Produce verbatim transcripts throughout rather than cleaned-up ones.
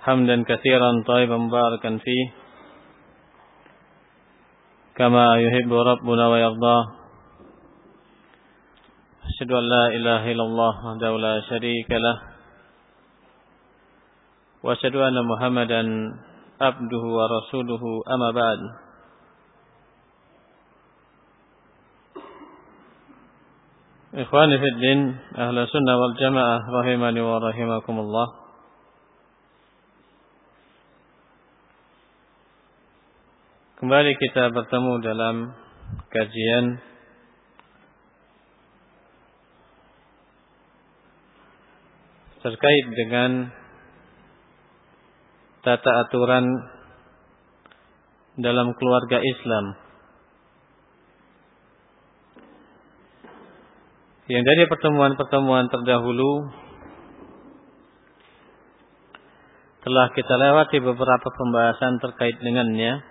حمدا كثيرا طيبا مباركا فيه كما يحب ربنا ويرضاه. أشهد أن لا إله إلا الله وحده لا شريك له وأشهد أن محمدا عبده ورسوله. أما بعد. Ikhwani fi din, ahla sunnah wal jamaah rahimani wa rahimakumullah. Kembali kita bertemu dalam kajian terkait dengan tata aturan dalam keluarga Islam. Yang dari pertemuan-pertemuan terdahulu telah kita lewati beberapa pembahasan terkait dengannya.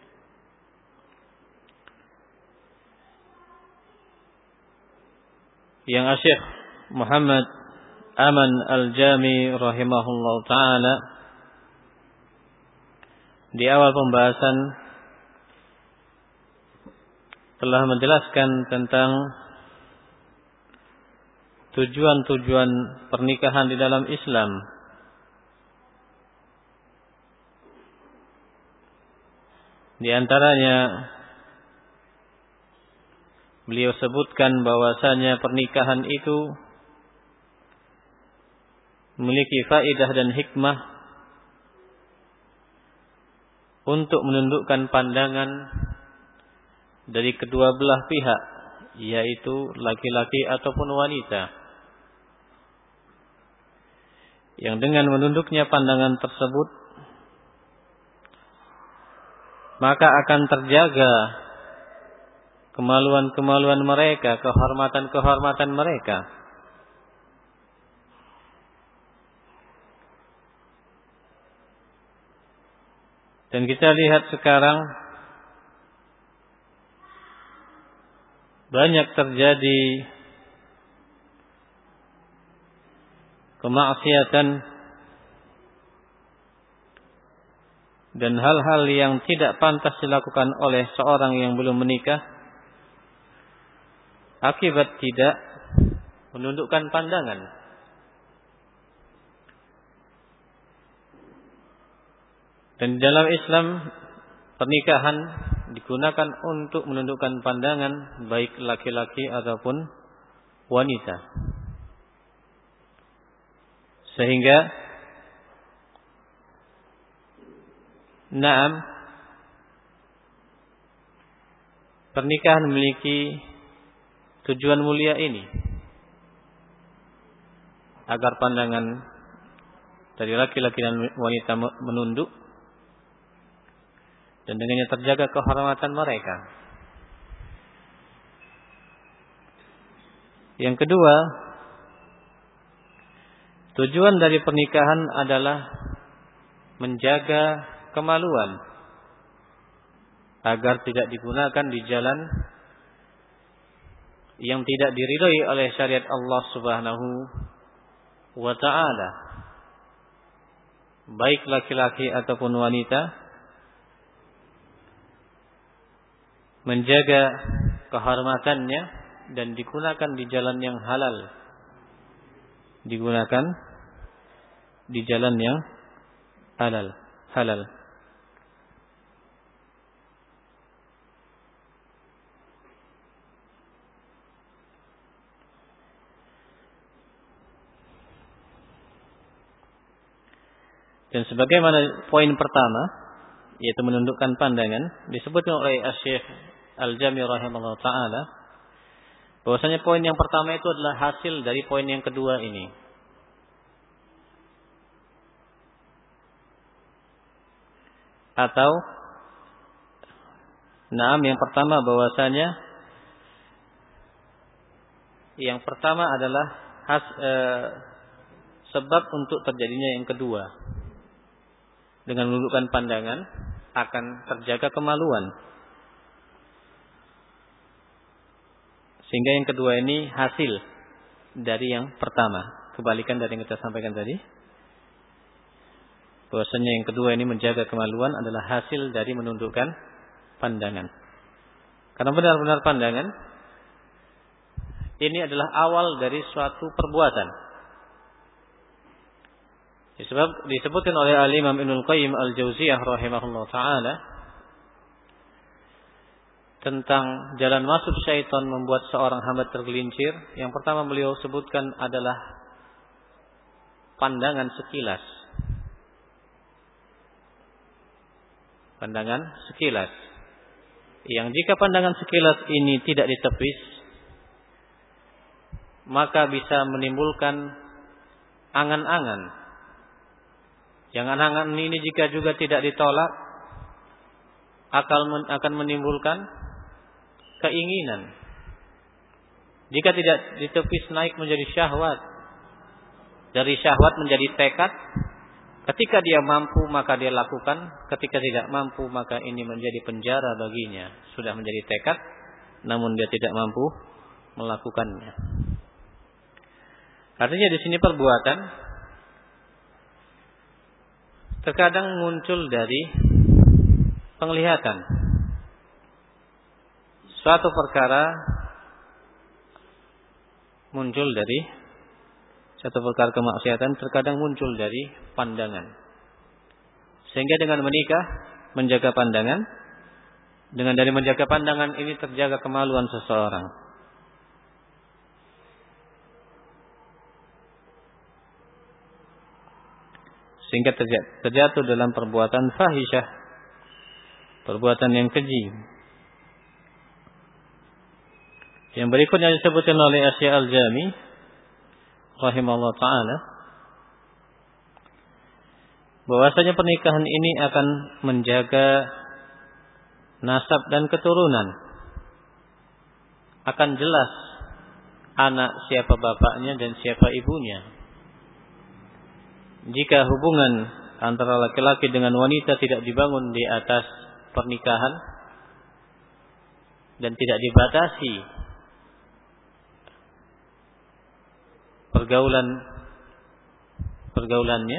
Yang Syekh Muhammad Aman Al-Jami rahimahullah ta'ala di awal pembahasan telah menjelaskan tentang tujuan-tujuan pernikahan di dalam Islam. Di antaranya beliau sebutkan bahwasanya pernikahan itu memiliki faedah dan hikmah untuk menundukkan pandangan dari kedua belah pihak, yaitu laki-laki ataupun wanita. Yang dengan menunduknya pandangan tersebut, maka akan terjaga kemaluan-kemaluan mereka, kehormatan-kehormatan mereka. Dan kita lihat sekarang banyak terjadi kemaksiatan dan hal-hal yang tidak pantas dilakukan oleh seorang yang belum menikah akibat tidak menundukkan pandangan. Dan dalam Islam pernikahan digunakan untuk menundukkan pandangan baik laki-laki ataupun wanita. Sehingga Naam pernikahan memiliki tujuan mulia ini, agar pandangan dari laki-laki dan wanita menunduk dan dengannya terjaga kehormatan mereka. Yang kedua, tujuan dari pernikahan adalah menjaga kemaluan agar tidak digunakan di jalan yang tidak diridhai oleh syariat Allah Subhanahu wa ta'ala. Baik laki-laki ataupun wanita, menjaga kehormatannya dan digunakan di jalan yang halal. Digunakan di jalan yang halal, halal. Dan sebagaimana poin pertama, yaitu menundukkan pandangan, disebutkan oleh Syekh Al-Jami rahimahullah ta'ala, bahwasanya poin yang pertama itu adalah hasil dari poin yang kedua ini. Atau naam yang pertama bahwasanya yang pertama adalah has, e, sebab untuk terjadinya yang kedua. Dengan menundukkan pandangan akan terjaga kemaluan. Sehingga yang kedua ini hasil dari yang pertama. Kebalikan dari yang kita sampaikan tadi. Bahwasanya yang kedua ini menjaga kemaluan adalah hasil dari menundukkan pandangan. Karena benar-benar pandangan ini adalah awal dari suatu perbuatan. Disebab disebutkan oleh Al-Imam Ibnul Qayyim Al-Jauziyah rahimahullah taala tentang jalan masuk syaitan membuat seorang hamba tergelincir. Yang pertama beliau sebutkan adalah pandangan sekilas. Pandangan sekilas. Yang jika pandangan sekilas ini tidak ditepis, maka bisa menimbulkan angan-angan. Yang angan-angan ini jika juga tidak ditolak, akan menimbulkan keinginan. Jika tidak ditepis naik menjadi syahwat. Dari syahwat menjadi tekad. Ketika dia mampu maka dia lakukan. Ketika tidak mampu maka ini menjadi penjara baginya. Sudah menjadi tekad, namun dia tidak mampu melakukannya. Artinya di sini perbuatan terkadang muncul dari penglihatan. Suatu perkara muncul dari suatu perkara kemaksiatan terkadang muncul dari pandangan. Sehingga dengan menikah menjaga pandangan, dengan dari menjaga pandangan ini terjaga kemaluan seseorang. Sehingga terjatuh dalam perbuatan fahisyah, perbuatan yang keji. Yang berikutnya disebutkan oleh Asy-Syaikh Al-Jami rahimahullah taala bahwasanya pernikahan ini akan menjaga nasab dan keturunan. Akan jelas anak siapa bapaknya dan siapa ibunya. Jika hubungan antara laki-laki dengan wanita tidak dibangun di atas pernikahan dan tidak dibatasi pergaulan pergaulannya,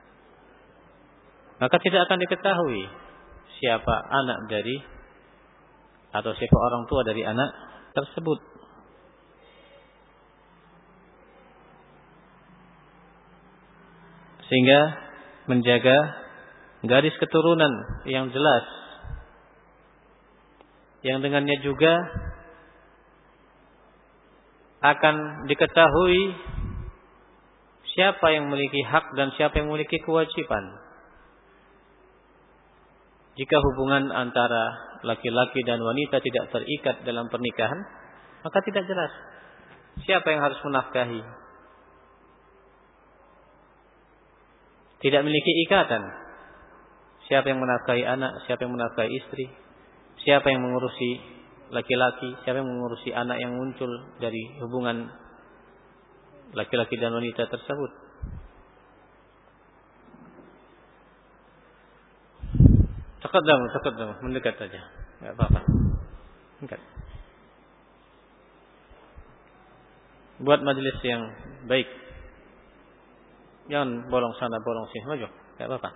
maka tidak akan diketahui siapa anak dari atau siapa orang tua dari anak tersebut. Sehingga menjaga garis keturunan yang jelas, yang dengannya juga akan diketahui siapa yang memiliki hak dan siapa yang memiliki kewajiban. Jika hubungan antara laki-laki dan wanita tidak terikat dalam pernikahan, maka tidak jelas siapa yang harus menafkahi. Tidak memiliki ikatan. Siapa yang menafkahi anak, siapa yang menafkahi istri, siapa yang mengurusi laki-laki, siapa yang mengurusi anak yang muncul dari hubungan laki-laki dan wanita tersebut. Taqaddam, taqaddam, mendekat saja. Enggak apa-apa. Mendekat. Buat majelis yang baik. Jangan bolong sana, bolong sini, maju. Enggak apa-apa.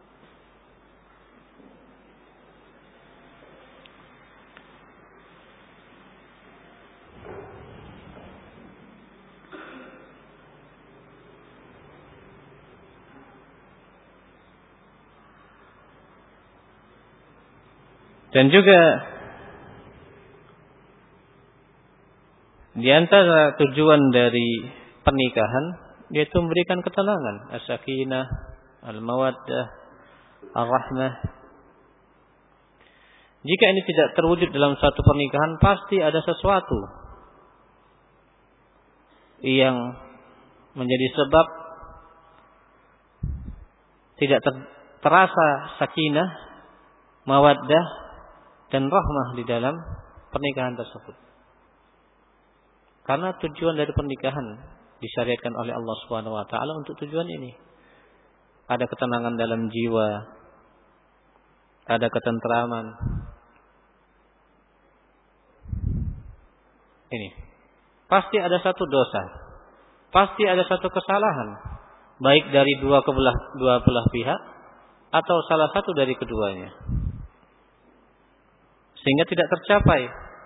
Dan juga di antara tujuan dari pernikahan yaitu memberikan ketenangan, as-sakinah, al-mawaddah, ar-rahmah. Jika ini tidak terwujud dalam suatu pernikahan, pasti ada sesuatu yang menjadi sebab tidak ter- terasa sakinah, mawaddah dan rahmah di dalam pernikahan tersebut. Karena tujuan dari pernikahan disyariatkan oleh Allah Subhanahu wa taala untuk tujuan ini. Ada ketenangan dalam jiwa, ada ketentraman. Ini. Pasti ada satu dosa. Pasti ada satu kesalahan, baik dari dua kebelah dua belah pihak atau salah satu dari keduanya, sehingga tidak tercapai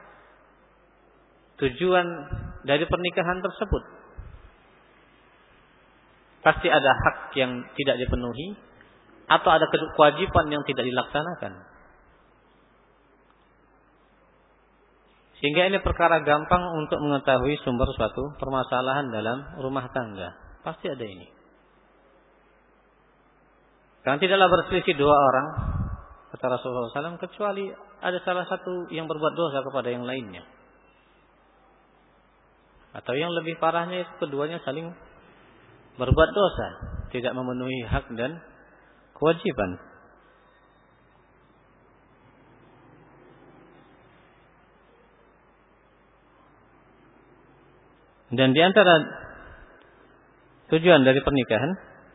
tujuan dari pernikahan tersebut. Pasti ada hak yang tidak dipenuhi atau ada kewajiban yang tidak dilaksanakan. Sehingga ini perkara gampang untuk mengetahui sumber suatu permasalahan dalam rumah tangga. Pasti ada ini. Karena tidaklah berselisih dua orang, kata Rasulullah shallallahu alaihi wasallam, kecuali ada salah satu yang berbuat dosa kepada yang lainnya. Atau yang lebih parahnya itu keduanya saling berbuat dosa, tidak memenuhi hak dan kewajiban. Dan di antara tujuan dari pernikahan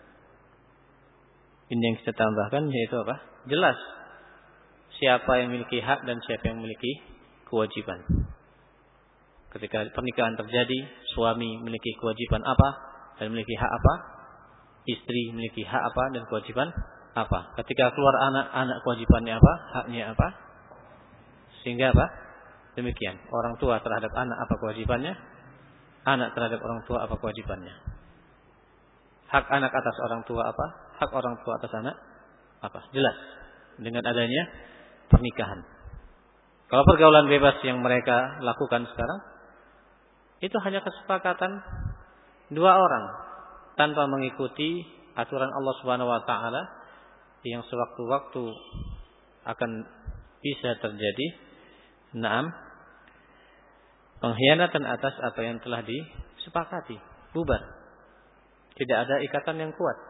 ini yang kita tambahkan yaitu apa? Jelas siapa yang memiliki hak dan siapa yang memiliki kewajiban. Ketika pernikahan terjadi, suami memiliki kewajiban apa dan memiliki hak apa? Istri memiliki hak apa dan kewajiban apa? Ketika keluar anak, anak kewajibannya apa? Haknya apa? Sehingga apa? Demikian. Orang tua terhadap anak apa kewajibannya? Anak terhadap orang tua apa kewajibannya? Hak anak atas orang tua apa? Hak orang tua atas anak apa? Jelas dengan adanya pernikahan. Kalau pergaulan bebas yang mereka lakukan sekarang, itu hanya kesepakatan dua orang tanpa mengikuti aturan Allah Subhanahu wa taala yang sewaktu-waktu akan bisa terjadi. Naam, pengkhianatan atas apa yang telah disepakati, bubar. Tidak ada ikatan yang kuat.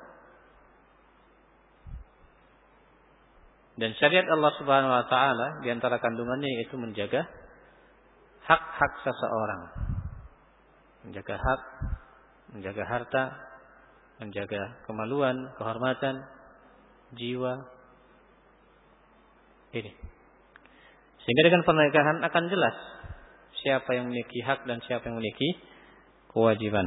Dan syariat Allah Subhanahu wa taala di antara kandungannya yaitu menjaga hak-hak seseorang. Menjaga hak, menjaga harta, menjaga kemaluan, kehormatan, jiwa. Ini. Sehingga dengan pernikahan akan jelas siapa yang memiliki hak dan siapa yang memiliki kewajiban.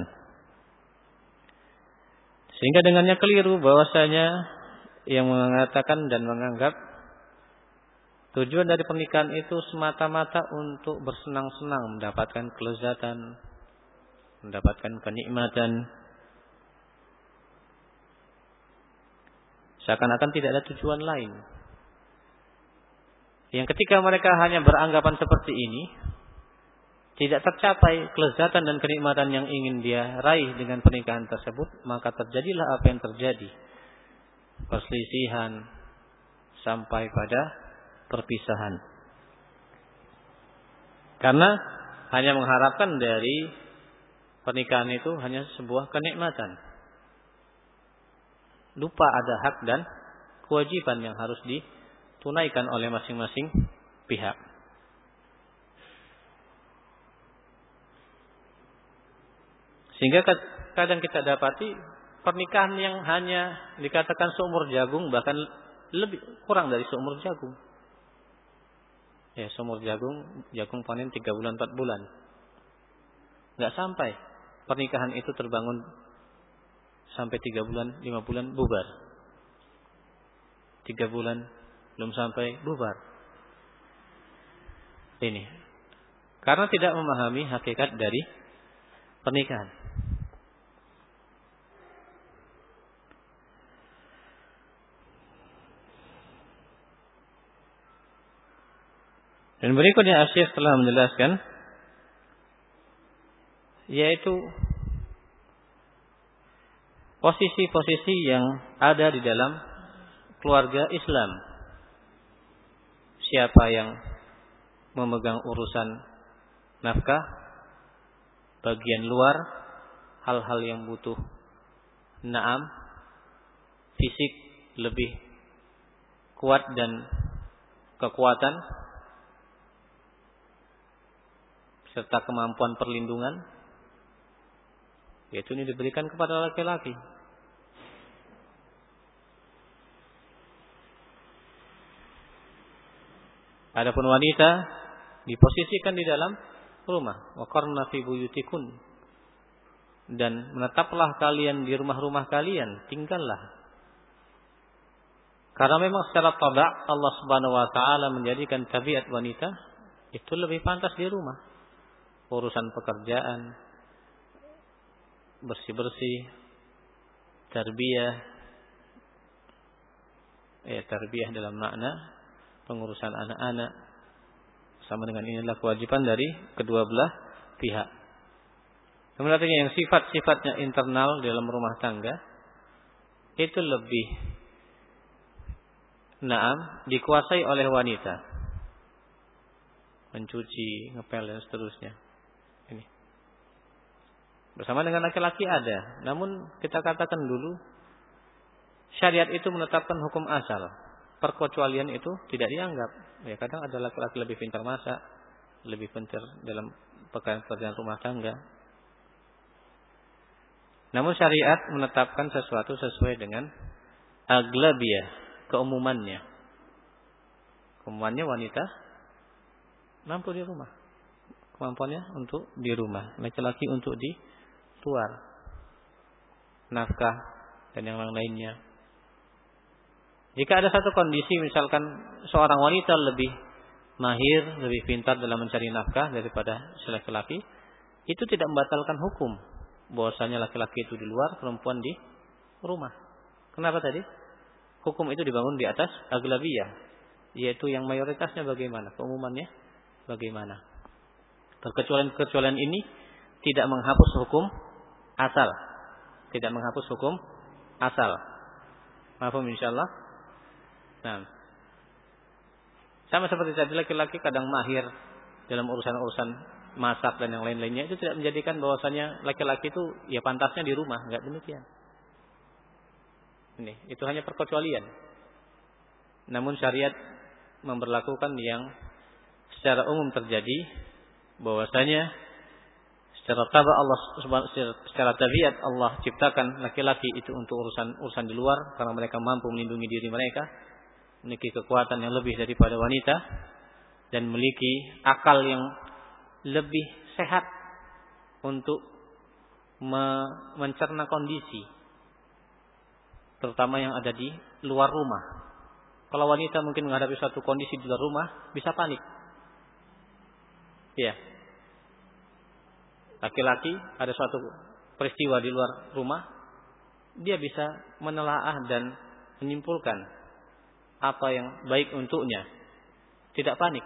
Sehingga dengannya keliru bahwasanya yang mengatakan dan menganggap tujuan dari pernikahan itu semata-mata untuk bersenang-senang, mendapatkan kelezatan, mendapatkan kenikmatan. Seakan-akan tidak ada tujuan lain. Yang ketika mereka hanya beranggapan seperti ini, tidak tercapai kelezatan dan kenikmatan yang ingin dia raih dengan pernikahan tersebut, maka terjadilah apa yang terjadi. Perselisihan sampai pada perpisahan. Karena hanya mengharapkan dari pernikahan itu hanya sebuah kenikmatan. Lupa ada hak dan kewajiban yang harus ditunaikan oleh masing-masing pihak. Sehingga kadang kita dapati pernikahan yang hanya dikatakan seumur jagung, bahkan lebih kurang dari seumur jagung. Ya, seumur jagung, jagung panen tiga bulan, empat bulan. Nggak sampai pernikahan itu terbangun sampai tiga bulan, lima bulan bubar. Tiga bulan belum sampai bubar. Ini karena tidak memahami hakikat dari pernikahan. Dan berikutnya Syekh telah menjelaskan yaitu posisi-posisi yang ada di dalam keluarga Islam. Siapa yang memegang urusan nafkah, bagian luar, hal-hal yang butuh naam, fisik lebih kuat dan kekuatan, serta kemampuan perlindungan, yaitu ini diberikan kepada laki-laki. Adapun wanita diposisikan di dalam rumah. Wa qarna fi buyutikun, dan menetaplah kalian di rumah-rumah kalian, tinggallah. Karena memang secara tabak Allah Subhanahu wa taala menjadikan tabiat wanita itu lebih pantas di rumah. Urusan pekerjaan, bersih-bersih, tarbiyah, ya tarbiyah dalam makna pengurusan anak-anak, sama dengan inilah kewajiban dari kedua belah pihak. Kemudian yang sifat-sifatnya internal dalam rumah tangga itu lebih naam dikuasai oleh wanita. Mencuci, ngepel dan seterusnya. Ini. Bersama dengan laki-laki ada, namun kita katakan dulu syariat itu menetapkan hukum asal. Perkecualian itu tidak dianggap. Ya kadang ada laki-laki lebih pintar masak, lebih pintar dalam pekerjaan rumah tangga. Namun syariat menetapkan sesuatu sesuai dengan aglabiyah, keumumannya. Keumumannya wanita mampu di rumah. Kemampuannya untuk di rumah, laki-laki untuk di luar. Nafkah dan yang lain-lainnya. Jika ada satu kondisi misalkan seorang wanita lebih mahir, lebih pintar dalam mencari nafkah daripada si laki-laki, itu tidak membatalkan hukum bahwasanya laki-laki itu di luar, perempuan di rumah. Kenapa tadi? Hukum itu dibangun di atas aglabiyah, yaitu yang mayoritasnya bagaimana, keumumannya bagaimana. Perkecualian-perkecualian ini tidak menghapus hukum asal, tidak menghapus hukum asal. Mahfum insyaallah. Nah, sama seperti tadi laki-laki kadang mahir dalam urusan-urusan masak dan yang lain-lainnya, itu tidak menjadikan bahwasanya laki-laki itu ya pantasnya di rumah, enggak demikian. Ini, itu hanya perkecualian. Namun syariat memberlakukan yang secara umum terjadi, bahwasanya secara tabiat Allah secara tabiat Allah ciptakan laki-laki itu untuk urusan urusan di luar karena mereka mampu melindungi diri mereka, memiliki kekuatan yang lebih daripada wanita dan memiliki akal yang lebih sehat untuk me- mencerna kondisi terutama yang ada di luar rumah. Kalau wanita mungkin menghadapi suatu kondisi di luar rumah bisa panik. Ya. Laki-laki ada suatu peristiwa di luar rumah, dia bisa menelaah dan menyimpulkan apa yang baik untuknya. Tidak panik.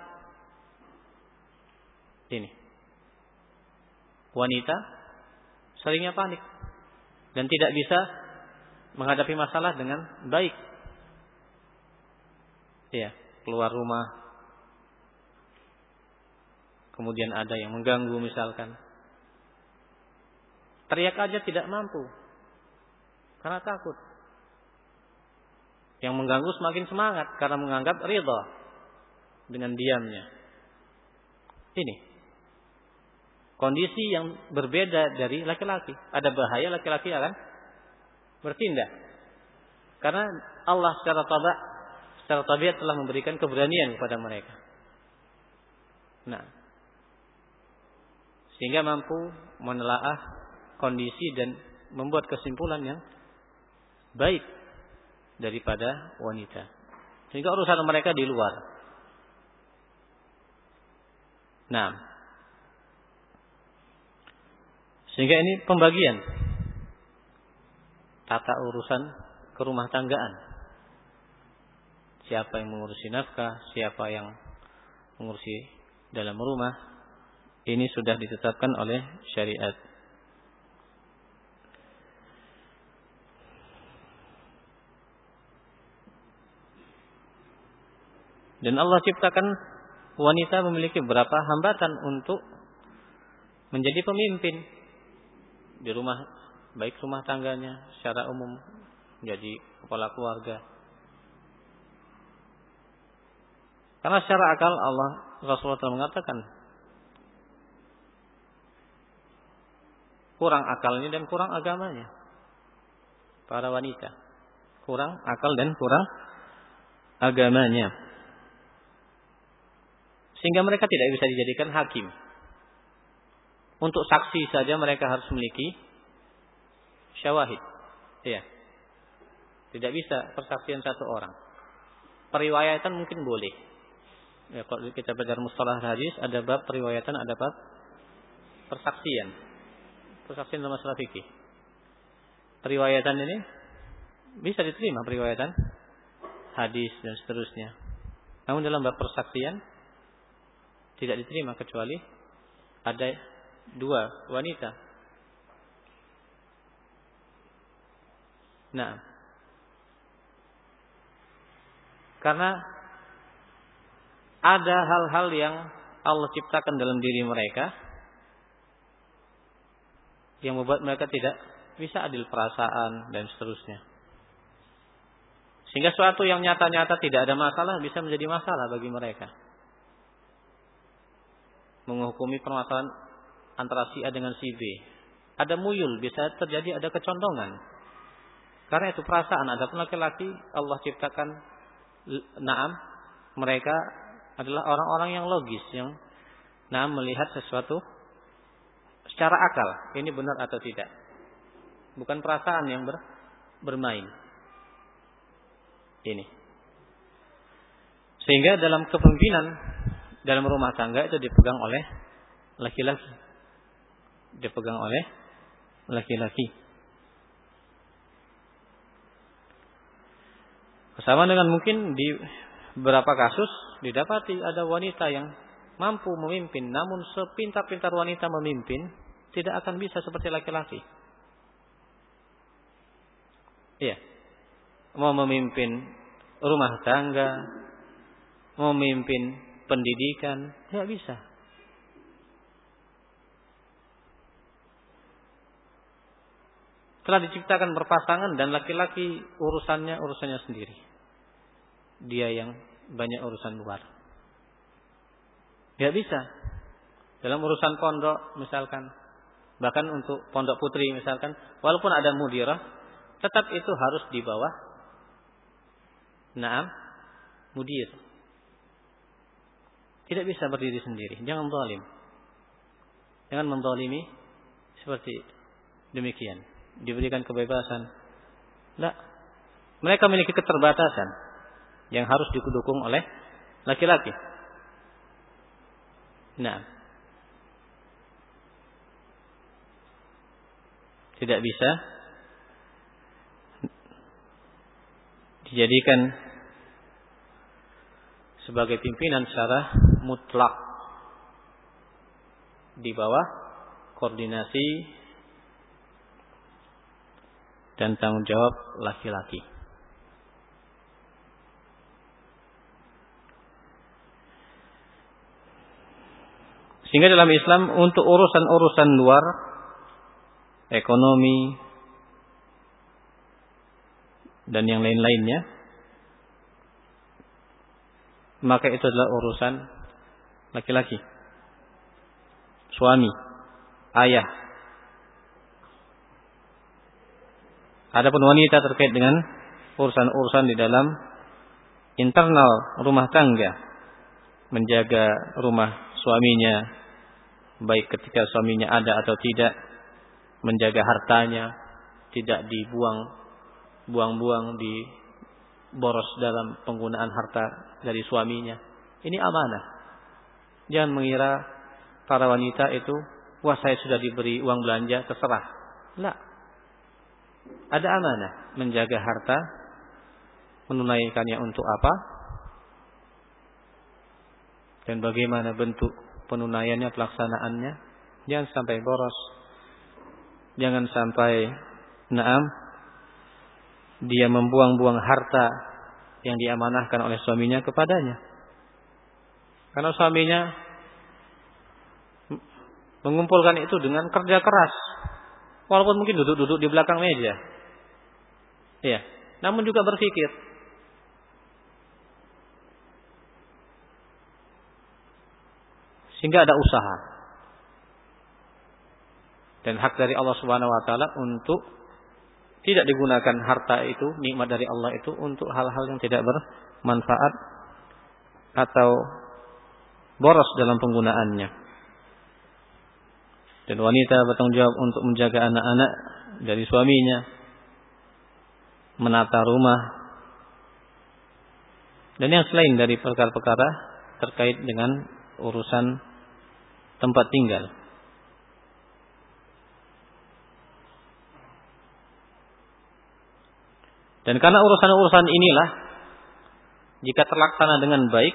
Ini. Wanita seringnya panik dan tidak bisa menghadapi masalah dengan baik. Ya, keluar rumah. Kemudian ada yang mengganggu misalkan. Teriak aja tidak mampu. Karena takut. Yang mengganggu semakin semangat karena menganggap ridha dengan diamnya. Ini kondisi yang berbeda dari laki-laki. Ada bahaya laki-laki akan bertindak. Karena Allah secara tabiat, secara tabiat telah memberikan keberanian kepada mereka. Nah, sehingga mampu menelaah kondisi dan membuat kesimpulan yang baik daripada wanita. Sehingga urusan mereka di luar. Nah, sehingga ini pembagian tata urusan kerumah tanggaan. Siapa yang mengurusi nafkah, siapa yang mengurusi dalam rumah, ini sudah ditetapkan oleh syariat. Dan Allah ciptakan wanita memiliki beberapa hambatan untuk menjadi pemimpin di rumah, baik rumah tangganya secara umum, menjadi kepala keluarga. Karena secara akal Allah Rasulullah telah mengatakan kurang akalnya dan kurang agamanya para wanita, kurang akal dan kurang agamanya, sehingga mereka tidak bisa dijadikan hakim. Untuk saksi saja mereka harus memiliki syawahid. Ya. Tidak bisa persaksian satu orang. periwayatan mungkin boleh. Ya, kalau kita belajar mustalah hadis, ada bab periwayatan, ada bab persaksian. Persaksian dalam masalah fikih. Periwayatan ini bisa diterima, periwayatan hadis dan seterusnya. Namun dalam bab persaksian tidak diterima kecuali ada dua wanita. Nah, karena ada hal-hal yang Allah ciptakan dalam diri mereka yang membuat mereka tidak bisa adil perasaan dan seterusnya. Sehingga suatu yang nyata-nyata tidak ada masalah bisa menjadi masalah bagi mereka. Menghukumi permasalahan antara si A dengan si B. Ada muyul, bisa terjadi ada kecondongan. Karena itu perasaan, adapun laki-laki Allah ciptakan na'am, mereka adalah orang-orang yang logis, yang na'am melihat sesuatu secara akal, ini benar atau tidak. Bukan perasaan yang ber, bermain. Ini. Sehingga dalam kepemimpinan dalam rumah tangga itu dipegang oleh laki-laki. Dipegang oleh laki-laki. Sama dengan mungkin di beberapa kasus didapati ada wanita yang mampu memimpin, namun sepintar-pintar wanita memimpin tidak akan bisa seperti laki-laki. Iya. Mau memimpin rumah tangga, mau memimpin pendidikan, tidak bisa. Telah diciptakan berpasangan dan laki-laki urusannya urusannya sendiri. Dia yang banyak urusan luar. Tidak bisa. Dalam urusan pondok misalkan, bahkan untuk pondok putri misalkan, walaupun ada mudirah, tetap itu harus di bawah na'am mudir. Tidak bisa berdiri sendiri. Jangan zalim. Jangan menzalimi seperti demikian. Diberikan kebebasan. Tidak. Mereka memiliki keterbatasan yang harus didukung oleh laki-laki. Nah, tidak bisa dijadikan sebagai pimpinan secara mutlak di bawah koordinasi dan tanggung jawab laki-laki. Sehingga dalam Islam untuk urusan-urusan luar, ekonomi dan yang lain-lainnya, maka itu adalah urusan laki-laki, suami, ayah. Adapun wanita terkait dengan urusan-urusan di dalam internal rumah tangga, menjaga rumah suaminya, baik ketika suaminya ada atau tidak, menjaga hartanya, tidak dibuang, buang-buang, diboros dalam penggunaan harta dari suaminya. Ini amanah. Jangan mengira para wanita itu, wah saya sudah diberi uang belanja, terserah. Tidak. Ada amanah menjaga harta, menunaikannya untuk apa, dan bagaimana bentuk penunaiannya, pelaksanaannya. Jangan sampai boros, jangan sampai naam dia membuang-buang harta yang diamanahkan oleh suaminya kepadanya. Karena suaminya mengumpulkan itu dengan kerja keras, walaupun mungkin duduk-duduk di belakang meja. Iya, namun juga berpikir. Sehingga ada usaha. Dan hak dari Allah Subhanahu wa taala untuk tidak digunakan harta itu, nikmat dari Allah itu untuk hal-hal yang tidak bermanfaat atau boros dalam penggunaannya. Dan wanita bertanggung jawab untuk menjaga anak-anak dari suaminya, menata rumah, dan yang selain dari perkara-perkara terkait dengan urusan tempat tinggal. Dan karena urusan-urusan inilah jika terlaksana dengan baik,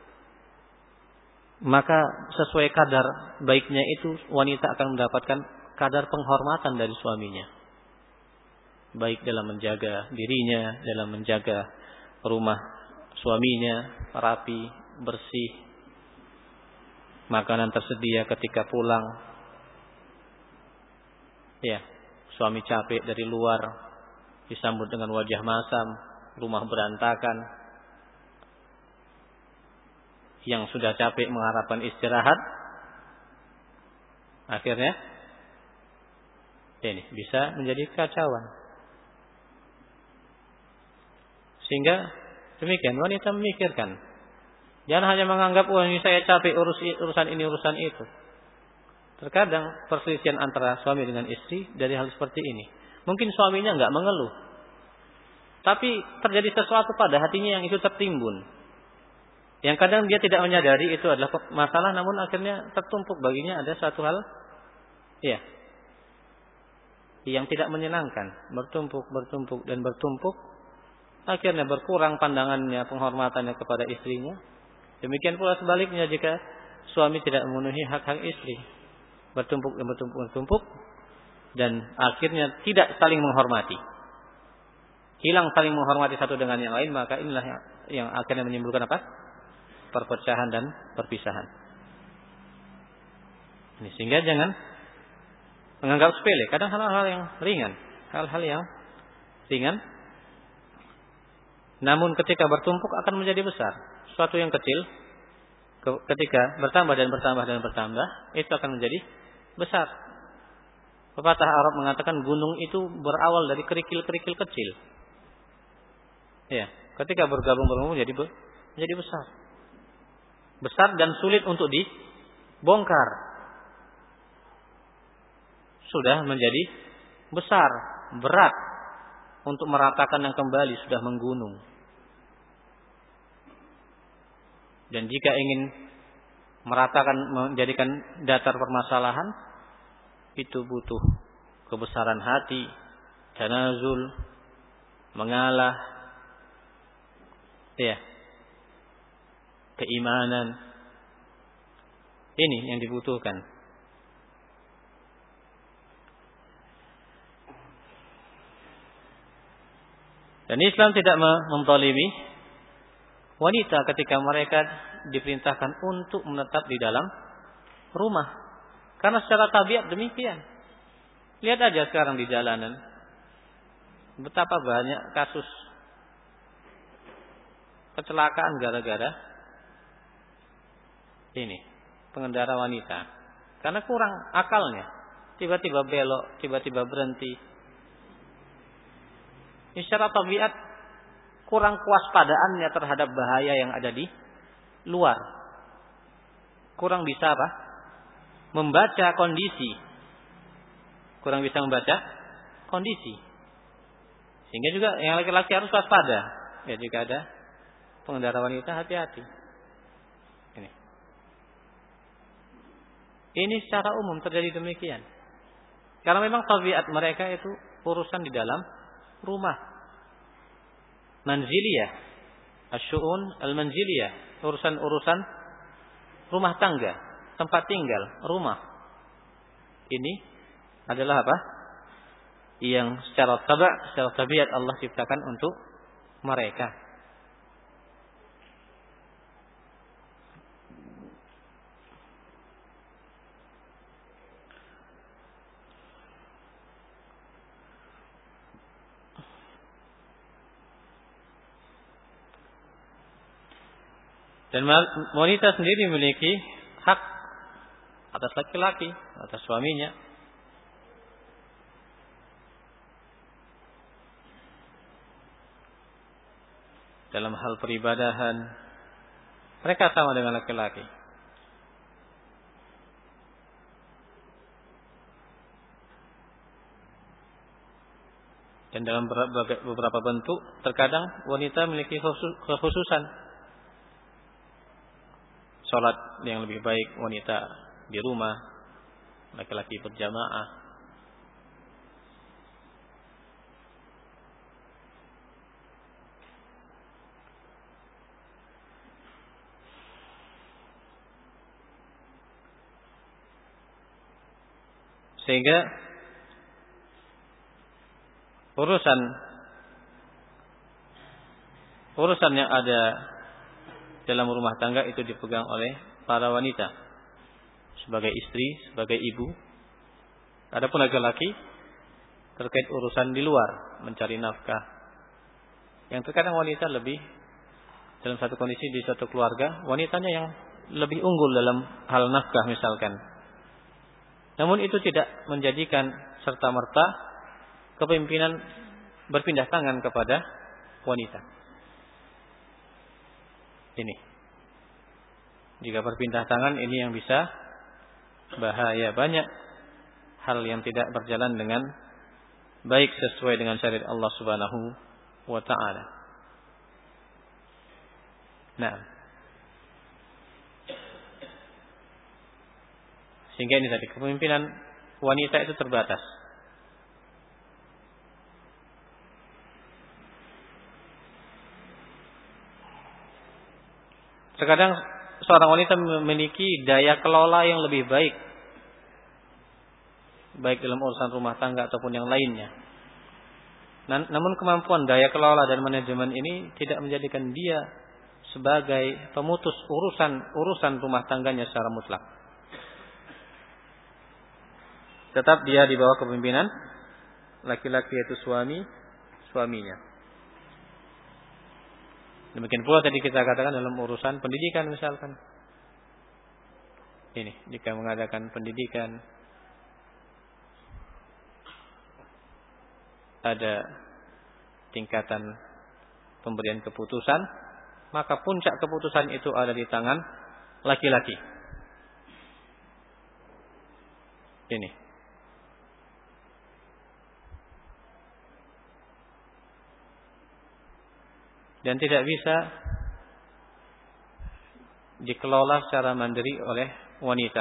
maka sesuai kadar baiknya itu wanita akan mendapatkan kadar penghormatan dari suaminya. Baik dalam menjaga dirinya, dalam menjaga rumah suaminya, rapi, bersih, makanan tersedia ketika pulang. Ya, suami capek dari luar, disambut dengan wajah masam, rumah berantakan. Yang sudah capek mengharapkan istirahat, akhirnya ini bisa menjadi kacauan. Sehingga demikian wanita memikirkan, jangan hanya menganggap wah ini saya capek urus urusan ini urusan itu. Terkadang perselisihan antara suami dengan istri dari hal seperti ini. Mungkin suaminya enggak mengeluh, tapi terjadi sesuatu pada hatinya yang itu tertimbun. Yang kadang dia tidak menyadari itu adalah masalah, namun akhirnya tertumpuk baginya ada satu hal, ya, yang tidak menyenangkan, bertumpuk, bertumpuk dan bertumpuk, akhirnya berkurang pandangannya, penghormatannya kepada istrinya. Demikian pula sebaliknya jika suami tidak memenuhi hak-hak istri, bertumpuk dan bertumpuk, bertumpuk, dan akhirnya tidak saling menghormati, hilang saling menghormati satu dengan yang lain, maka inilah yang, yang akhirnya menimbulkan apa? Perpecahan dan perpisahan. Ini sehingga jangan menganggap sepele. Kadang hal-hal yang ringan, hal-hal yang ringan, namun ketika bertumpuk akan menjadi besar. Suatu yang kecil, ketika bertambah dan bertambah dan bertambah, itu akan menjadi besar. Pepatah Arab mengatakan gunung itu berawal dari kerikil-kerikil kecil. Ya, ketika bergabung-gabung menjadi menjadi besar. Besar dan sulit untuk dibongkar. Sudah menjadi besar, berat untuk meratakan yang kembali sudah menggunung. Dan jika ingin meratakan, menjadikan datar permasalahan, itu butuh kebesaran hati, tanazul, mengalah, ya, keimanan. Ini yang dibutuhkan. Dan Islam tidak menzalimi wanita ketika mereka diperintahkan untuk menetap di dalam rumah. Karena secara tabiat demikian. Lihat aja sekarang di jalanan, betapa banyak kasus kecelakaan gara-gara ini pengendara wanita, karena kurang akalnya, tiba-tiba belok, tiba-tiba berhenti. Ini secara tabiat kurang kewaspadaannya terhadap bahaya yang ada di luar, kurang bisa apa? Membaca kondisi, kurang bisa membaca kondisi, sehingga juga yang laki-laki harus waspada. Ya, jika ada pengendara wanita, hati-hati. Ini secara umum terjadi demikian. Karena memang tabiat mereka itu urusan di dalam rumah. Manziliyah. Asyu'un al-manziliyah. Urusan-urusan rumah tangga. Tempat tinggal. Rumah. Ini adalah apa? Yang secara tabiat, secara tabiat Allah ciptakan untuk mereka. Dan wanita sendiri memiliki hak atas laki-laki, atas suaminya. Dalam hal peribadahan, mereka sama dengan laki-laki. Dan dalam beberapa bentuk, terkadang wanita memiliki kekhususan. sholat yang lebih baik wanita di rumah, laki-laki berjamaah. Sehingga urusan urusan yang ada dalam rumah tangga itu dipegang oleh para wanita sebagai istri, sebagai ibu. Adapun laki-laki terkait urusan di luar, mencari nafkah. Yang terkadang wanita lebih dalam satu kondisi di satu keluarga, wanitanya yang lebih unggul dalam hal nafkah misalkan. Namun itu tidak menjadikan serta-merta kepemimpinan berpindah tangan kepada wanita. Ini. Jika berpindah tangan ini yang bisa bahaya. Banyak hal yang tidak berjalan dengan baik sesuai dengan syariat Allah Subhanahu wa taala. Nah. Sehingga ini tadi kepemimpinan wanita itu terbatas. Terkadang seorang wanita memiliki daya kelola yang lebih baik, baik dalam urusan rumah tangga ataupun yang lainnya. Namun kemampuan daya kelola dan manajemen ini tidak menjadikan dia sebagai pemutus urusan urusan rumah tangganya secara mutlak. Tetap dia di bawah kepemimpinan laki-laki, yaitu suami suaminya. Demikian pula tadi kita katakan dalam urusan pendidikan misalkan. Ini jika mengadakan pendidikan ada tingkatan pemberian keputusan, maka puncak keputusan itu ada di tangan laki-laki. Ini. Dan tidak bisa dikelola secara mandiri oleh wanita.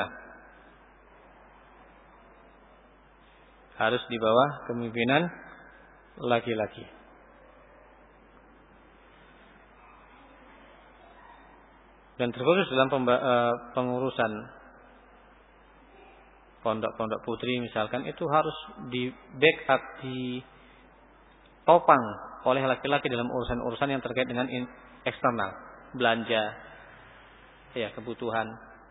Harus di bawah kepemimpinan laki-laki. Dan terkhusus dalam pengurusan pondok-pondok putri misalkan, itu harus di backup, di topang oleh laki-laki dalam urusan-urusan yang terkait dengan eksternal, belanja, ya kebutuhan.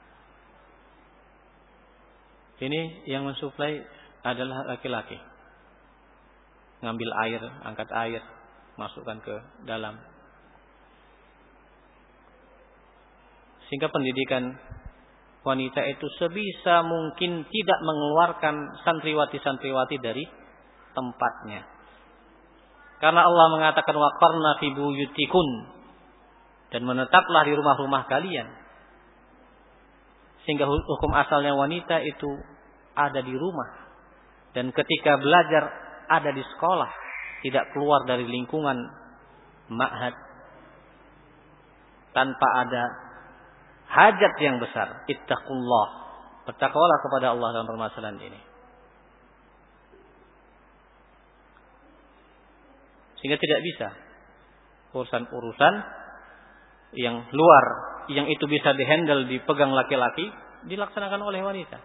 Ini yang mensuplai adalah laki-laki. Ngambil air, angkat air, masukkan ke dalam. Sehingga pendidikan wanita itu sebisa mungkin tidak mengeluarkan santriwati-santriwati dari tempatnya. Karena Allah mengatakan waqarna fi buyutikun, dan menetaplah di rumah-rumah kalian. Sehingga hukum asalnya wanita itu ada di rumah, dan ketika belajar ada di sekolah, tidak keluar dari lingkungan ma'had tanpa ada hajat yang besar. Ittaqullah, bertakwalah kepada Allah dalam permasalahan ini. Sehingga tidak bisa urusan-urusan yang luar, yang itu bisa dihandle, dipegang laki-laki, dilaksanakan oleh wanita.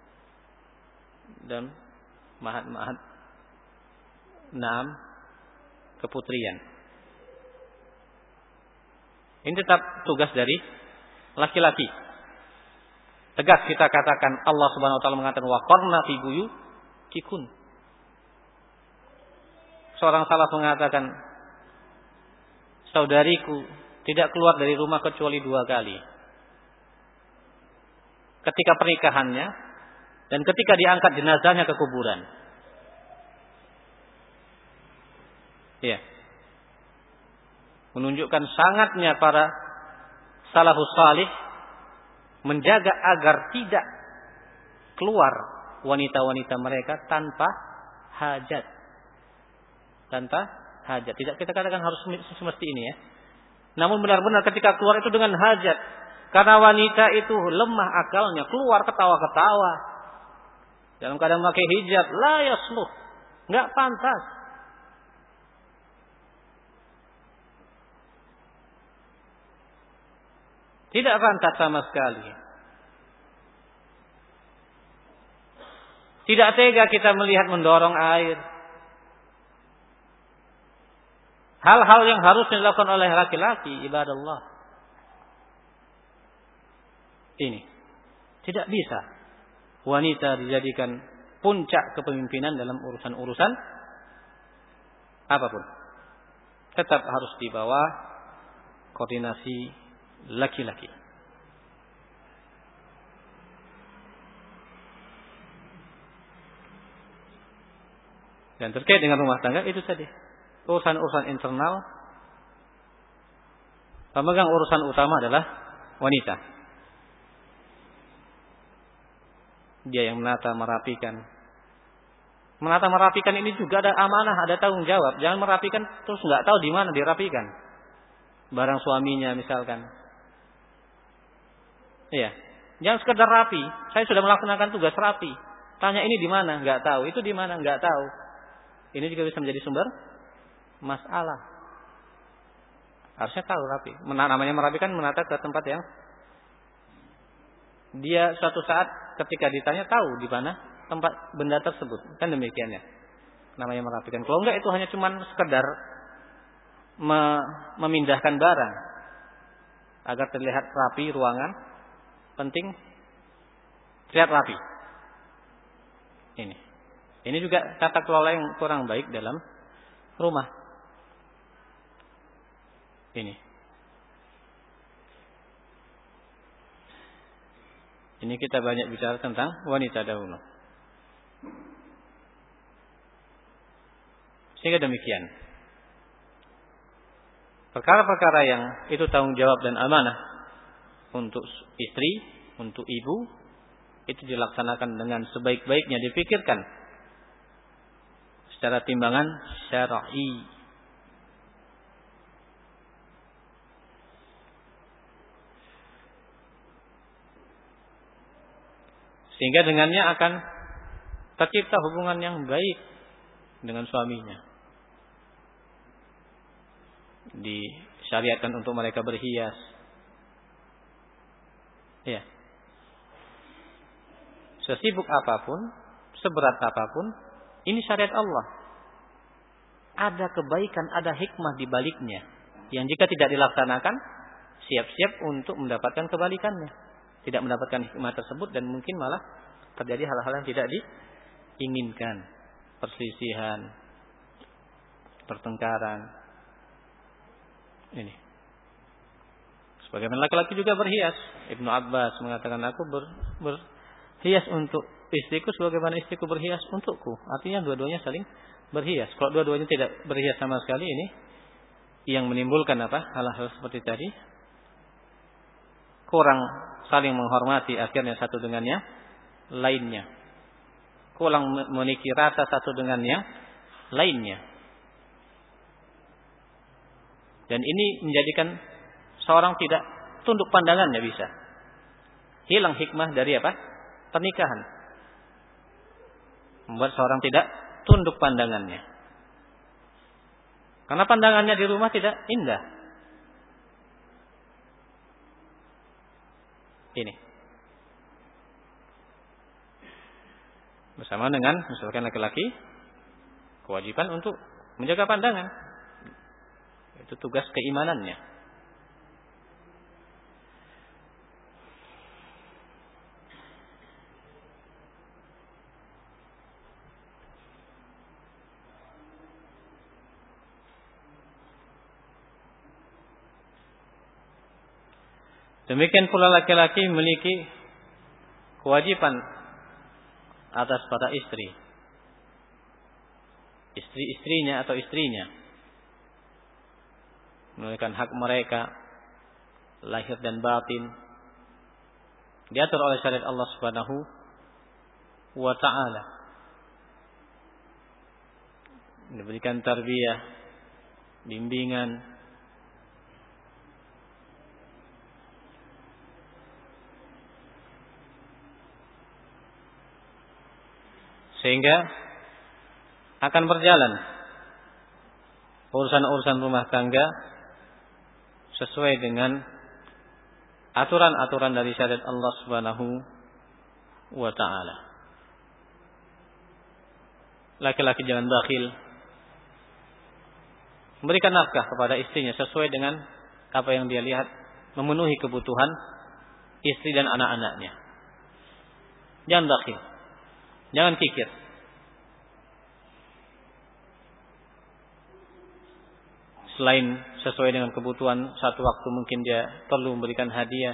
Dan mahat-mahat naam keputrian. Ini tetap tugas dari laki-laki. Tegas kita katakan, Allah Subhanahu wa taala mengatakan waqarna fi buyutikun. Seorang salaf mengatakan, saudariku tidak keluar dari rumah kecuali dua kali. Ketika pernikahannya dan ketika diangkat jenazahnya ke kuburan. Ya. Menunjukkan sangatnya para salafus salih menjaga agar tidak keluar wanita-wanita mereka tanpa hajat. Tanpa hajat. Tidak kita katakan harus semesti ini ya. Namun benar-benar ketika keluar itu dengan hajat. Karena wanita itu lemah akalnya, keluar ketawa-ketawa. Dalam keadaan pakai hijab, la yasluh, enggak pantas. Tidak pantas sama sekali. Tidak tega kita melihat mendorong air. Hal-hal yang harus dilakukan oleh laki-laki, ibadah Allah. Ini tidak bisa wanita dijadikan puncak kepemimpinan dalam urusan-urusan apapun. Tetap harus di bawah koordinasi laki-laki. Dan terkait dengan rumah tangga itu tadi, urusan-urusan internal, pemegang urusan utama adalah wanita. Dia yang menata, merapikan. Menata, merapikan ini juga ada amanah, ada tanggung jawab. Jangan merapikan terus nggak tahu di mana dirapikan. Barang suaminya misalkan. Iya. Jangan sekedar rapi. Saya sudah melaksanakan tugas rapi. Tanya ini di mana? Nggak tahu. Itu di mana? Nggak tahu. Ini juga bisa menjadi sumber masalah. Harusnya tahu rapi. Namanya merapikan, menata ke tempat yang dia suatu saat ketika ditanya tahu di mana tempat benda tersebut. Kan demikian ya. Namanya merapikan. Kalau enggak itu hanya cuman sekedar me memindahkan barang agar terlihat rapi ruangan. Penting terlihat rapi. Ini. Ini juga tata kelola yang kurang baik dalam rumah. Ini. Ini kita banyak bicara tentang wanita dahulu. Sehingga demikian. Perkara-perkara yang itu tanggung jawab dan amanah untuk istri, untuk ibu, itu dilaksanakan dengan sebaik-baiknya, dipikirkan secara timbangan syar'i. Sehingga dengannya akan tercipta hubungan yang baik dengan suaminya. Disyariatkan untuk mereka berhias. Ya. Sesibuk apapun, seberat apapun, ini syariat Allah. Ada kebaikan, ada hikmah di baliknya. Yang jika tidak dilaksanakan, siap-siap untuk mendapatkan kebalikannya. Tidak mendapatkan hikmah tersebut dan mungkin malah terjadi hal-hal yang tidak diinginkan. Perselisihan, pertengkaran. Ini. Sebagaimana laki-laki juga berhias. Ibnu Abbas mengatakan aku ber, berhias untuk istriku sebagaimana istriku berhias untukku. Artinya dua-duanya saling berhias. Kalau dua-duanya tidak berhias sama sekali, ini yang menimbulkan apa? Hal-hal seperti tadi. Kurang saling menghormati akhirnya satu dengan yang lainnya. Kurang memiliki rasa satu dengan yang lainnya. Dan ini menjadikan seorang tidak tunduk pandangannya bisa. Hilang hikmah dari apa? Pernikahan. Membuat seorang tidak tunduk pandangannya. Karena pandangannya di rumah tidak indah. Ini. Bersama dengan misalkan laki-laki kewajiban untuk menjaga pandangan. Itu tugas keimanannya. Demikian pula laki-laki memiliki kewajiban atas para istri. Istri-istrinya atau istrinya. Menunaikan hak mereka lahir dan batin. Diatur oleh syariat Allah Subhanahu wa taala. Diberikan tarbiyah, bimbingan. Sehingga akan berjalan urusan-urusan rumah tangga sesuai dengan aturan-aturan dari syariat Allah Subhanahu wa taala. Laki-laki jangan bakhil, memberikan nafkah kepada istrinya sesuai dengan apa yang dia lihat memenuhi kebutuhan istri dan anak-anaknya. Jangan bakhil, jangan kikir. Selain sesuai dengan kebutuhan, satu waktu mungkin dia perlu memberikan hadiah.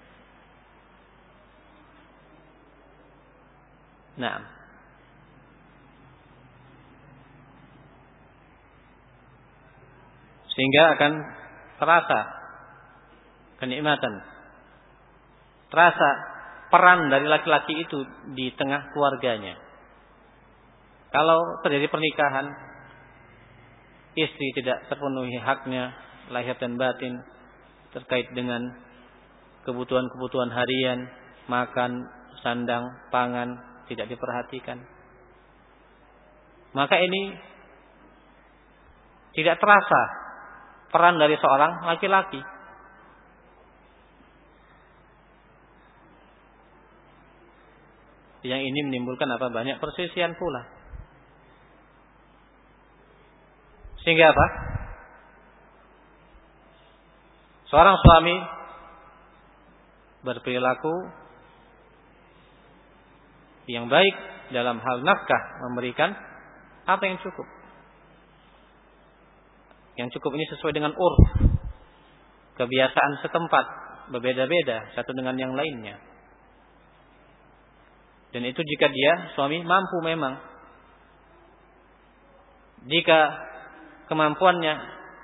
Nah, sehingga akan terasa kenikmatan, terasa peran dari laki-laki itu di tengah keluarganya. Kalau terjadi pernikahan, istri tidak terpenuhi haknya lahir dan batin terkait dengan kebutuhan-kebutuhan harian, makan, sandang, pangan tidak diperhatikan, maka ini tidak terasa peran dari seorang laki-laki. Yang ini menimbulkan apa? Banyak perselisihan pula. Sehingga apa? Seorang suami berperilaku yang baik dalam hal nafkah, memberikan apa yang cukup. Yang cukup ini sesuai dengan urf, kebiasaan setempat, berbeda-beda satu dengan yang lainnya. Dan itu jika dia suami mampu memang. Jika kemampuannya,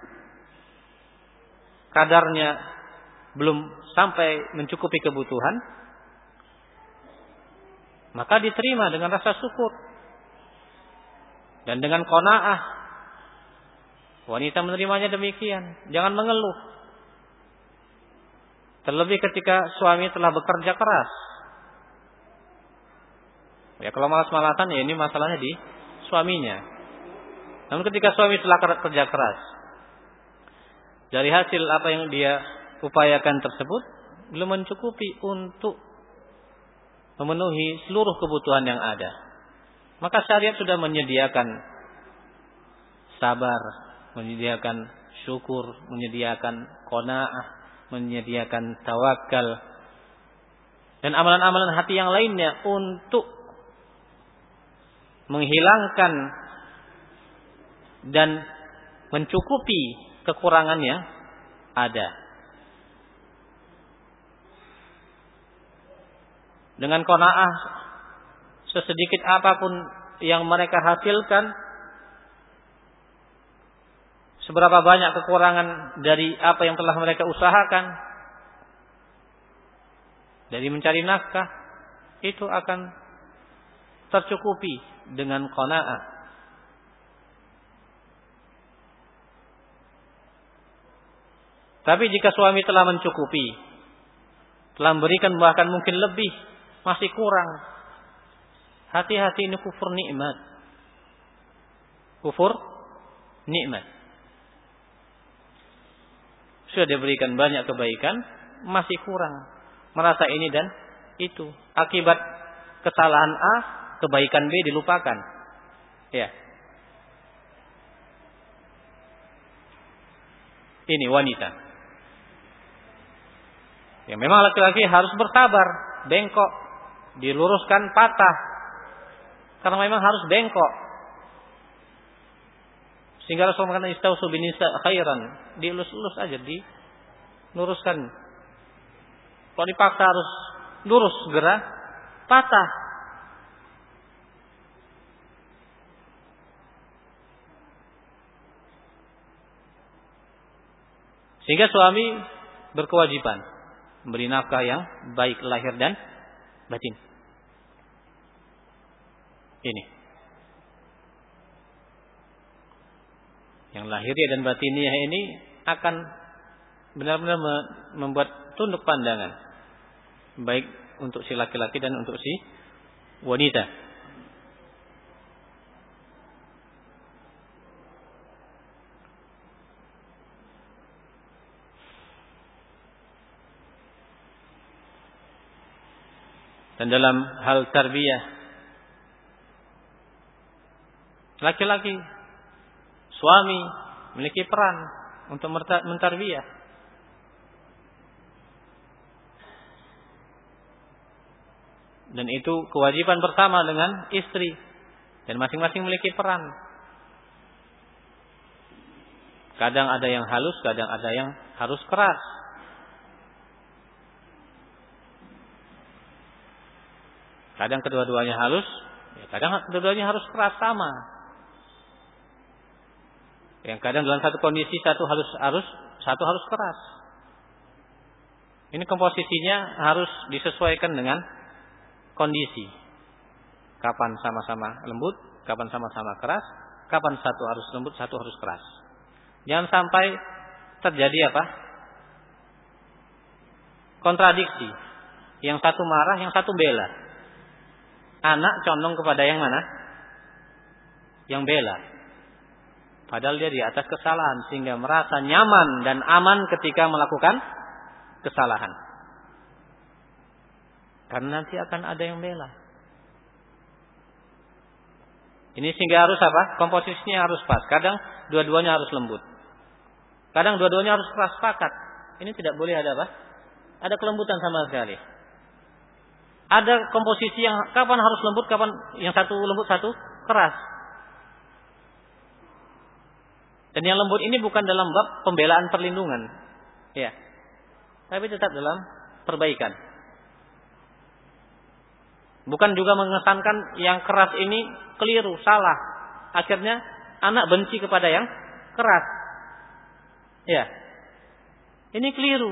kadarnya belum sampai mencukupi kebutuhan, maka diterima dengan rasa syukur dan dengan qanaah. Wanita menerimanya demikian, jangan mengeluh. Terlebih ketika suami telah bekerja keras. Ya, kalau malas-malasan ya ini masalahnya di suaminya. Namun ketika suami telah kerja keras, dari hasil apa yang dia upayakan tersebut belum mencukupi untuk memenuhi seluruh kebutuhan yang ada, maka syariat sudah menyediakan sabar, menyediakan syukur, menyediakan qanaah, menyediakan tawakal, dan amalan-amalan hati yang lainnya untuk menghilangkan dan mencukupi kekurangannya ada. Dengan qanaah, sesedikit apapun yang mereka hasilkan, seberapa banyak kekurangan dari apa yang telah mereka usahakan, dari mencari nafkah, itu akan tercukupi dengan qanaah. Tapi jika suami telah mencukupi, telah memberikan bahkan mungkin lebih, masih kurang, hati-hati, ini kufur nikmat. Kufur nikmat. Sudah diberikan banyak kebaikan, masih kurang, merasa ini dan itu. Akibat kesalahan A, kebaikan B dilupakan. Ya. Ini wanita. Ya, memang laki-laki harus bersabar, bengkok, diluruskan patah. Karena memang harus bengkok. Sehingga Rasulullah mengatakan istausu binisa khairan, dilurus-lurus aja, diluruskan. Kalau dipaksa harus lurus segera, patah. Sehingga suami berkewajiban memberi nafkah yang baik lahir dan batin. Ini. Yang lahiriah dan batiniah ini akan benar-benar membuat tunduk pandangan, baik untuk si laki-laki dan untuk si wanita. Dan dalam hal tarbiyah, laki-laki, suami memiliki peran untuk mentarbiyah. Dan itu kewajiban bersama dengan istri. Dan masing-masing memiliki peran. Kadang ada yang halus, kadang ada yang harus keras. Kadang kedua-duanya halus, ya kadang kedua-duanya harus keras sama. Yang kadang dalam satu kondisi satu harus harus satu harus keras. Ini komposisinya harus disesuaikan dengan kondisi. Kapan sama-sama lembut, kapan sama-sama keras, kapan satu harus lembut, satu harus keras. Jangan sampai terjadi apa? Kontradiksi. Yang satu marah, yang satu bela. Anak condong kepada yang mana? Yang bela. Padahal dia di atas kesalahan sehingga merasa nyaman dan aman ketika melakukan kesalahan. Karena nanti akan ada yang bela. Ini sehingga harus apa? Komposisinya harus pas. Kadang dua-duanya harus lembut. Kadang dua-duanya harus keras sepakat. Ini tidak boleh ada apa? Ada kelembutan sama sekali. Ada komposisi yang kapan harus lembut, kapan yang satu lembut, satu keras. Dan yang lembut ini bukan dalam bab pembelaan perlindungan. Ya. Tapi tetap dalam perbaikan. Bukan juga mengesankan yang keras ini keliru, salah. Akhirnya anak benci kepada yang keras. Ya. Ini keliru.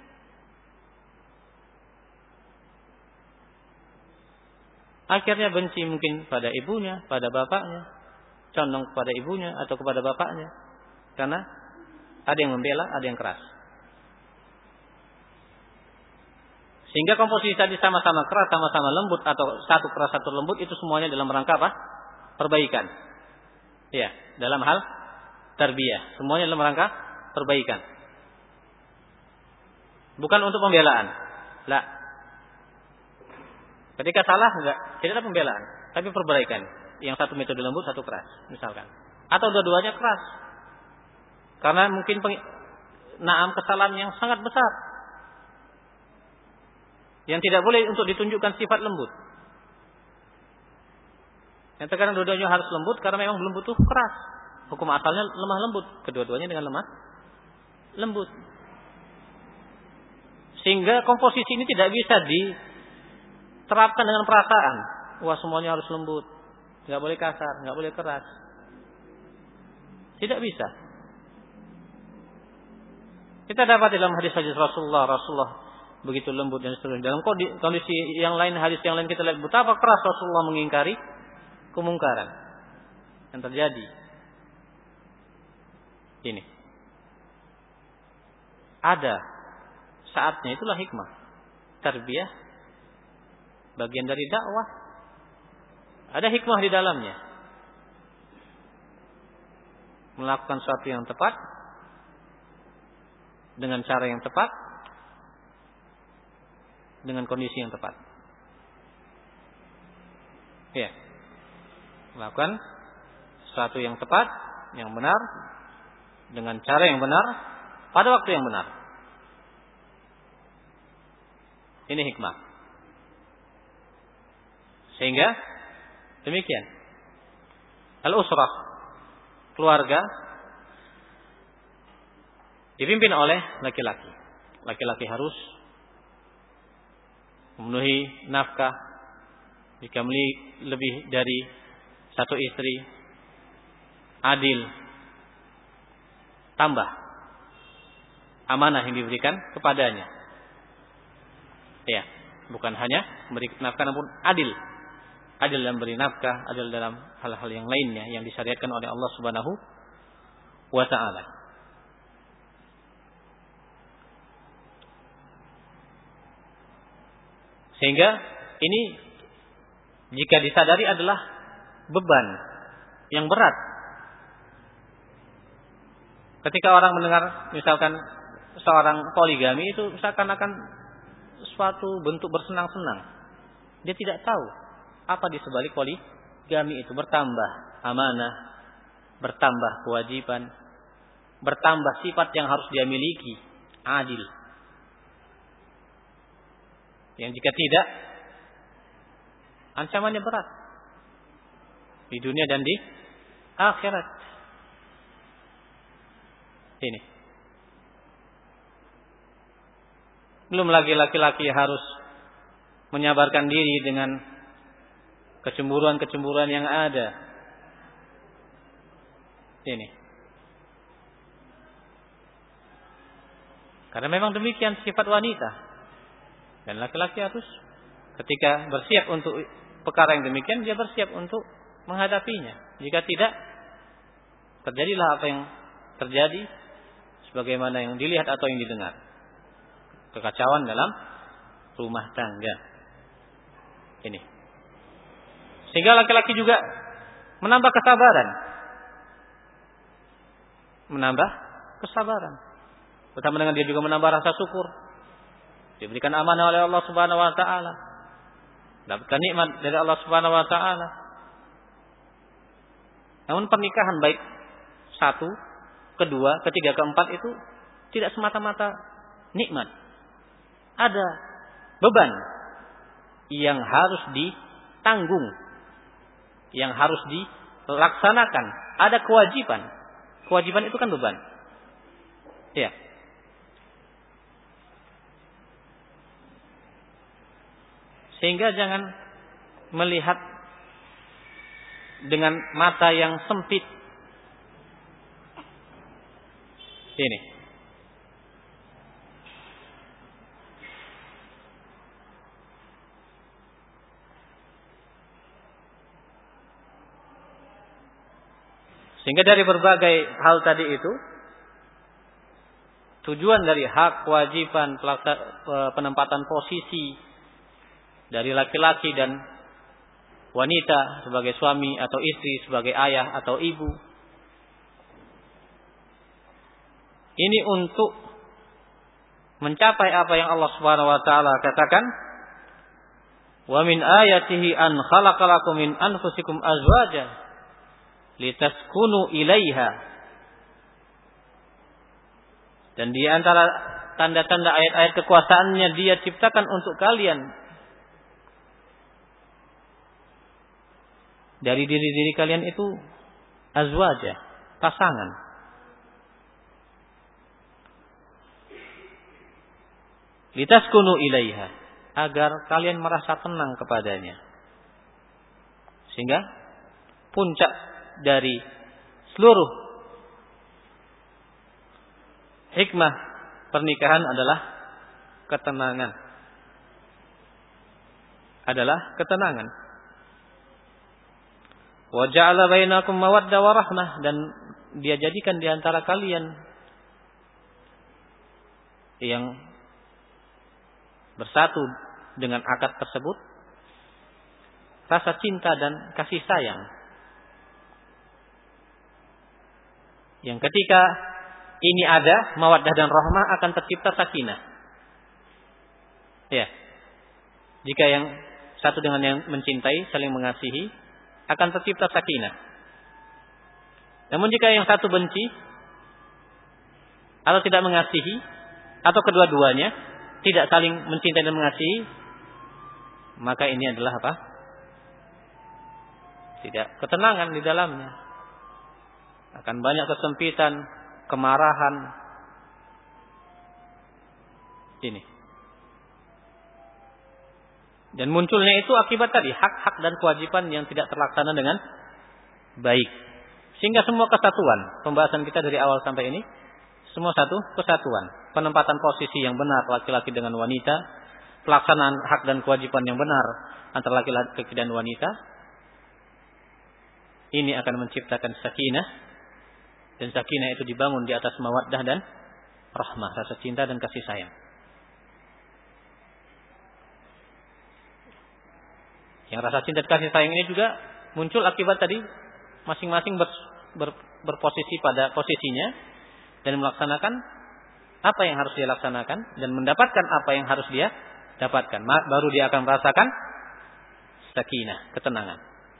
Akhirnya benci mungkin pada ibunya, pada bapaknya, condong kepada ibunya atau kepada bapaknya. Karena ada yang membela, ada yang keras. Sehingga komposisi tadi sama-sama keras, sama-sama lembut, atau satu keras, satu lembut, itu semuanya dalam rangka apa? Perbaikan. Ya, dalam hal tarbiyah. Semuanya dalam rangka perbaikan. Bukan untuk pembelaan. Lah. Ketika salah enggak, tidak ada pembelaan, tapi perbaikan. Yang satu metode lembut, satu keras, misalkan. Atau dua-duanya keras. Karena mungkin peng... naam kesalahan yang sangat besar. Yang tidak boleh untuk ditunjukkan sifat lembut. Yang terkadang dua-duanya harus lembut karena memang belum butuh keras. Hukum asalnya lemah lembut, kedua-duanya dengan lemah lembut. Sehingga komposisi ini tidak bisa diterapkan dengan perasaan. Wah, semuanya harus lembut, nggak boleh kasar, nggak boleh keras. Tidak bisa. Kita dapat dalam hadis-hadis Rasulullah, Rasulullah begitu lembut dan seterusnya. Dalam kondisi yang lain, hadis yang lain kita lihat betapa keras Rasulullah mengingkari kemungkaran yang terjadi. Ini ada saatnya, itulah hikmah tarbiyah, bagian dari dakwah. Ada hikmah di dalamnya. Melakukan sesuatu yang tepat dengan cara yang tepat, dengan kondisi yang tepat. Ya. Melakukan sesuatu yang tepat, yang benar, dengan cara yang benar, pada waktu yang benar. Ini hikmah. Sehingga demikian. Al-usrah, keluarga, dipimpin oleh laki-laki. Laki-laki harus memenuhi nafkah jika memiliki lebih dari satu istri, adil, tambah amanah yang diberikan kepadanya. Ya, bukan hanya memberi nafkah namun adil. Adil dalam beri nafkah, adil dalam hal-hal yang lainnya yang disyariatkan oleh Allah Subhanahu wa taala. Sehingga ini jika disadari adalah beban yang berat. Ketika orang mendengar misalkan seorang poligami, itu seakan-akan suatu bentuk bersenang-senang. Dia tidak tahu apa di sebalik poligami itu. Bertambah amanah, bertambah kewajiban, bertambah sifat yang harus dia miliki, adil. Yang jika tidak, ancamannya berat di dunia dan di akhirat. Ini. Belum lagi laki-laki harus menyabarkan diri dengan kecemburuan-kecemburuan yang ada. Ini. Karena memang demikian sifat wanita. Dan laki-laki harus ketika bersiap untuk perkara yang demikian, dia bersiap untuk menghadapinya. Jika tidak, terjadilah apa yang terjadi sebagaimana yang dilihat atau yang didengar. Kekacauan dalam rumah tangga. Ini. Sehingga laki-laki juga menambah kesabaran. Menambah kesabaran. Bersama dengan dia juga menambah rasa syukur. Diberikan amanah oleh Allah Subhanahu wa taala. Dapatkan nikmat dari Allah Subhanahu wa taala. Namun pernikahan baik satu, kedua, ketiga, keempat itu tidak semata-mata nikmat. Ada beban yang harus ditanggung, yang harus dilaksanakan. Ada kewajiban. Kewajiban itu kan beban. Ya. Sehingga jangan melihat dengan mata yang sempit. Ini. Sehingga dari berbagai hal tadi itu, tujuan dari hak, kewajiban, penempatan posisi dari laki-laki dan wanita sebagai suami atau istri, sebagai ayah atau ibu, ini untuk mencapai apa yang Allah Subhanahu wa taala katakan, wa min ayatihi an khalaqalakum min anfusikum azwaja litaskunu ilaiha. Dan di antara tanda-tanda ayat-ayat kekuasaannya, dia ciptakan untuk kalian dari diri-diri kalian itu azwaja, pasangan. Litaskunu ilaiha, agar kalian merasa tenang kepadanya. Sehingga puncak dari seluruh hikmah pernikahan adalah ketenangan. Adalah ketenangan. Wa ja'ala bainakum mawaddah wa rahmah, dan dia jadikan di antara kalian yang bersatu dengan akad tersebut rasa cinta dan kasih sayang. Yang ketika ini ada mawaddah dan rahmah, akan tercipta sakinah. Ya. Jika yang satu dengan yang mencintai, saling mengasihi, akan tercipta sakinah. Namun jika yang satu benci atau tidak mengasihi, atau kedua-duanya tidak saling mencintai dan mengasihi, maka ini adalah apa? Tidak ketenangan di dalamnya. Akan banyak kesempitan, kemarahan. Ini. Dan munculnya itu akibat tadi hak-hak dan kewajiban yang tidak terlaksana dengan baik. Sehingga semua kesatuan, pembahasan kita dari awal sampai ini, semua satu kesatuan. Penempatan posisi yang benar laki-laki dengan wanita, pelaksanaan hak dan kewajiban yang benar antara laki-laki dan wanita, ini akan menciptakan sakinah. Dan sakinah itu dibangun di atas mawaddah dan rahmah, rasa cinta dan kasih sayang. Yang rasa cinta dan kasih sayang ini juga muncul akibat tadi masing-masing ber, ber, berposisi pada posisinya dan melaksanakan apa yang harus dia laksanakan dan mendapatkan apa yang harus dia dapatkan. Baru dia akan merasakan sakinah, ketenangan.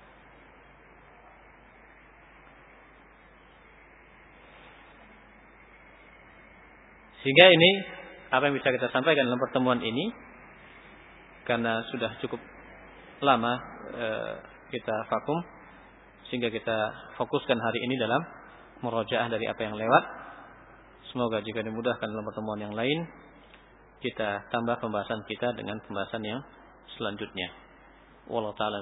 Sehingga ini apa yang bisa kita sampaikan dalam pertemuan ini, karena sudah cukup lama e, kita vakum, sehingga kita fokuskan hari ini dalam murojaah dari apa yang lewat. Semoga jika dimudahkan dalam pertemuan yang lain, kita tambah pembahasan kita dengan pembahasan yang selanjutnya. Wallahu ta'ala